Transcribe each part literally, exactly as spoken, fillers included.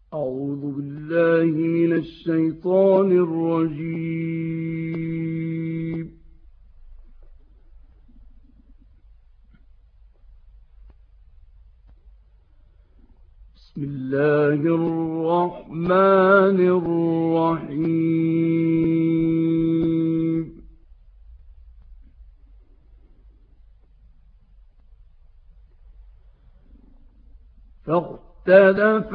أعوذ بالله من الشيطان الرجيم. بسم الله الرحمن الرحيم. فاختلف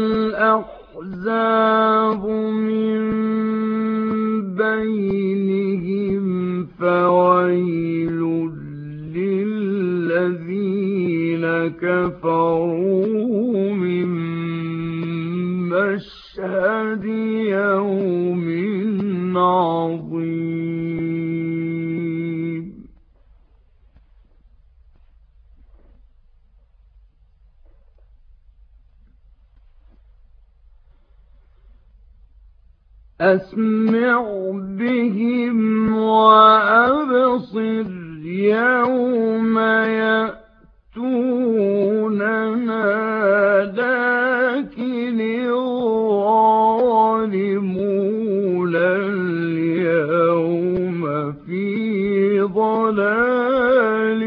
الأحزاب من بينهم فويل للذين كفروا من مشهد يوم عظيم. أسمع بهم وأبصر يوم يأتوننا لكن الظالمون اليوم في ضلال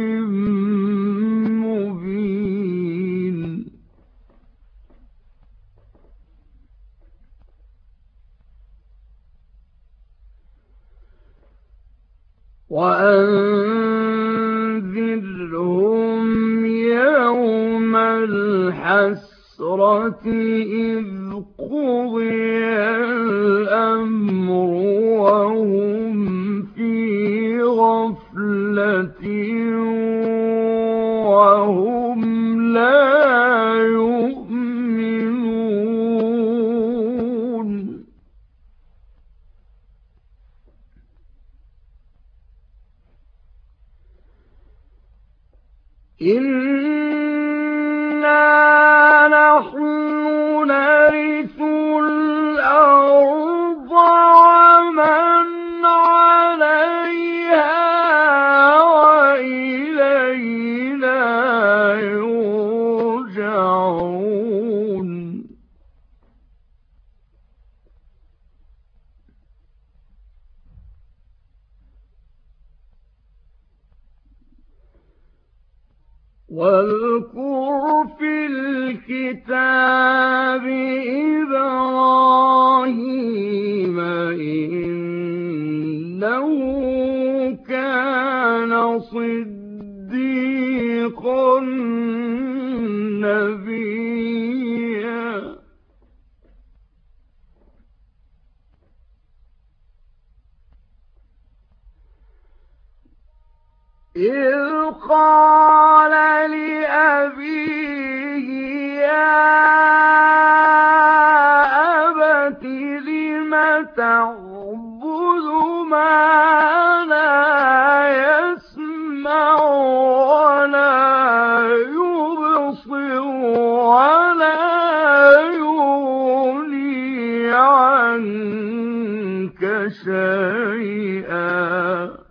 مبين. وأنذرهم يوم الحسرة إذ قضي الأمر وهم في غفلة وهم لا يؤمنون. إنا نحن نرث الأرض ومن عليها وإلينا يرجعون. واذكر في الكتاب إبراهيم إنه كان صديقا نبيا. إذ قال لأبيه يا أبت لم تعبد ما لا يسمع ولا يبصر ولا يغني عنك شيئا.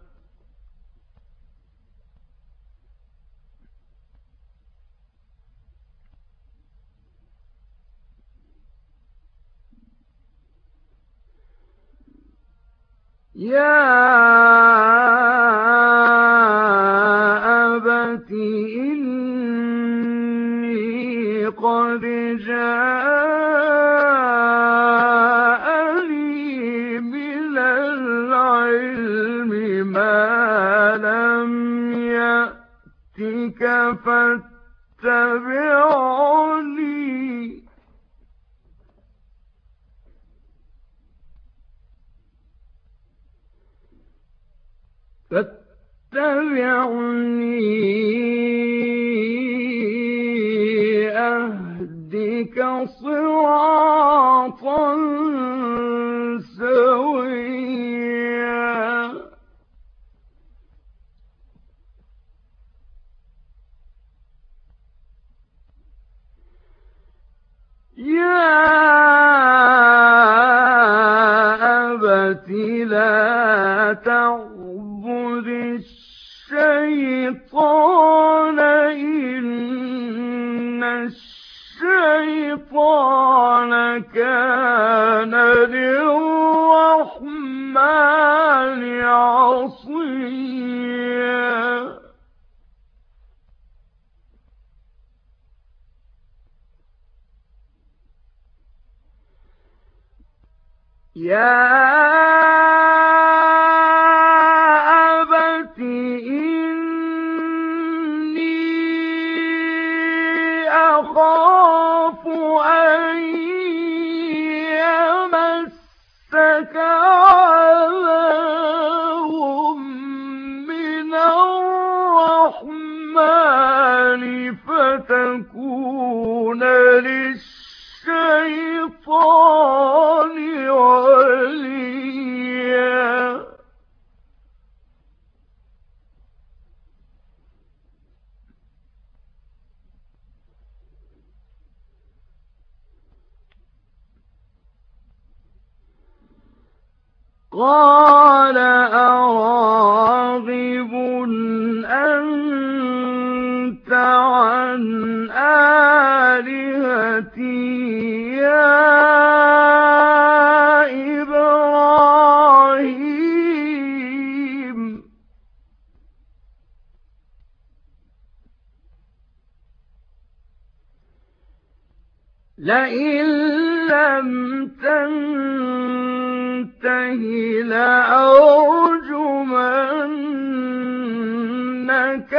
يا أبت إني قد جاءني من العلم ما لم يأتك فاتبعني فاتبعني أهدك صراطا سويا. يا أبت لا تعبد الشيطان إن الشيطان كان للرحمن عصيا يا أبت إني أخاف أن يمسك عذاب من الرحمن فتكون للشيطان وليا قال أراغب أنت عن آلهتي يا إبراهيم لئن لم تنته لأرجمنك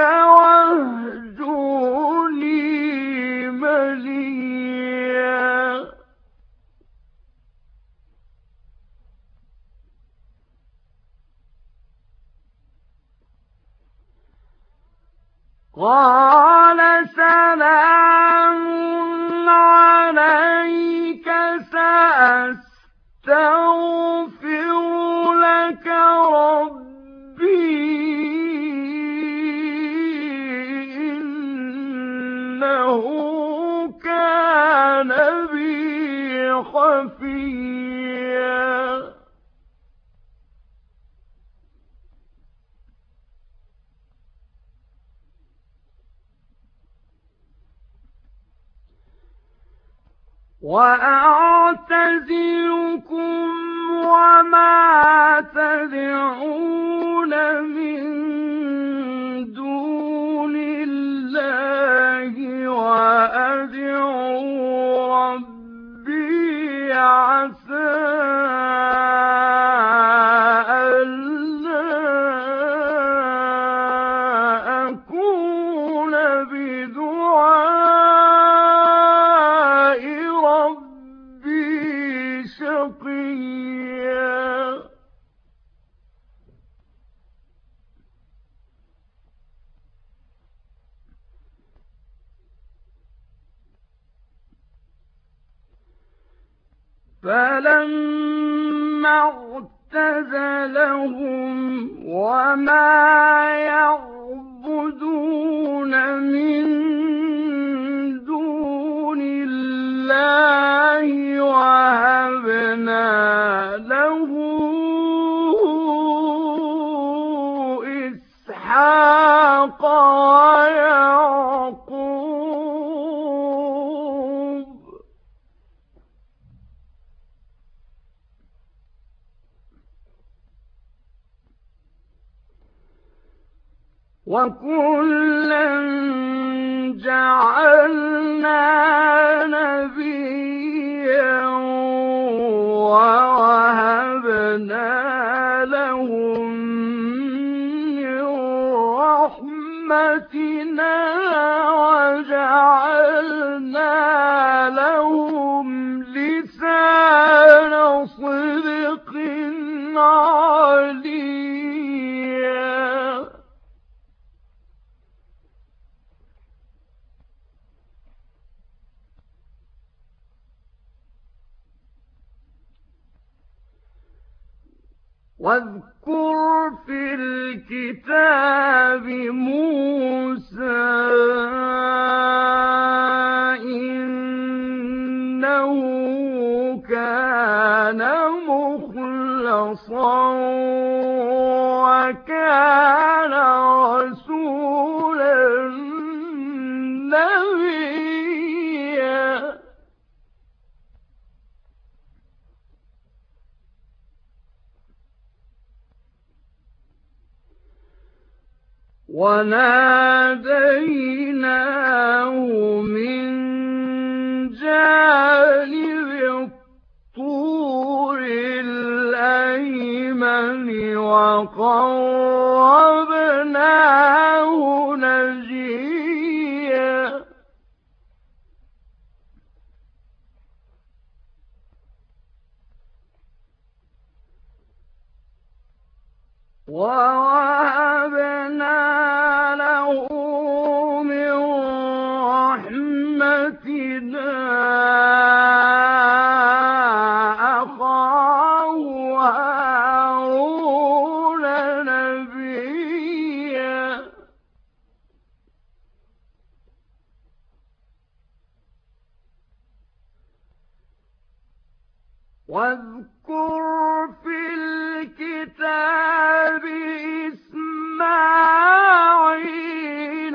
واهجرني مليا قال سلام عليك سأستغفر لك ربي إنه كان بي خفيا وأعتزلكم وما تدعون من دون الله وأدعو ربي عسى فلما اعتزلهم وما يعبدون من دون الله وهبنا له إسحاق ويعقوب وكلا جعلنا نبيا ووهبنا لهم من رحمتنا وجعلنا لهم لسان صدق عليا واذكر في الكتاب موسى إنه كان مخلصا وكان رسولا نبيا وناديناه من جانب الطور الأيمن وقربناه نجيا ووهبنا له من رحمتنا أخاه هارون نبيا واذكر في الكتاب إسماعيل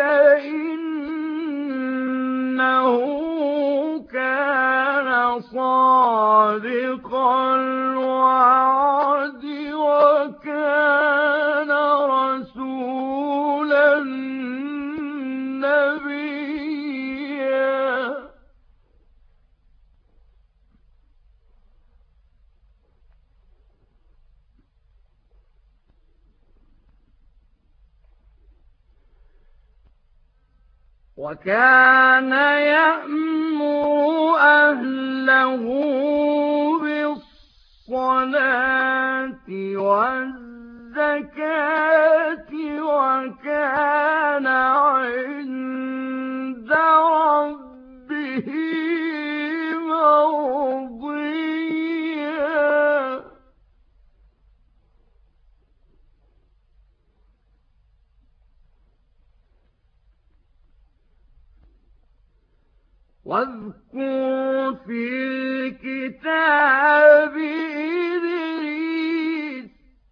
إنه كان صادق الوعد وكان رسولا نبيا وكان يأمر أهله بالصلاة والزكاة وكان عند ربه مرضيا واذكر في الكتاب إدريس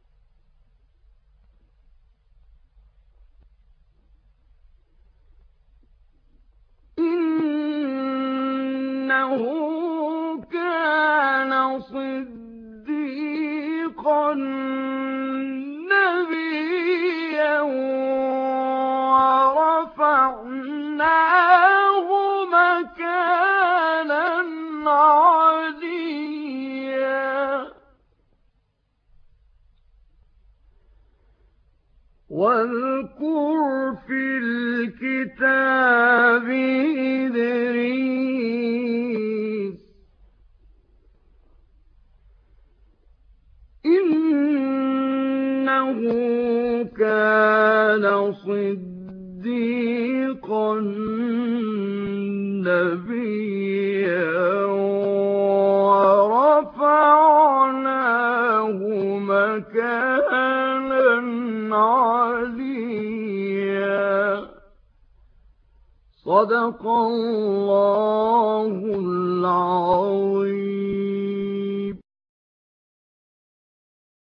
إنه كان صديقا نبيا ورفعناه مكانا عليا واذكر في الكتاب إدريس إنه كان صديقا نبيا ورفعناه مكانا عليا صدق الله العظيم.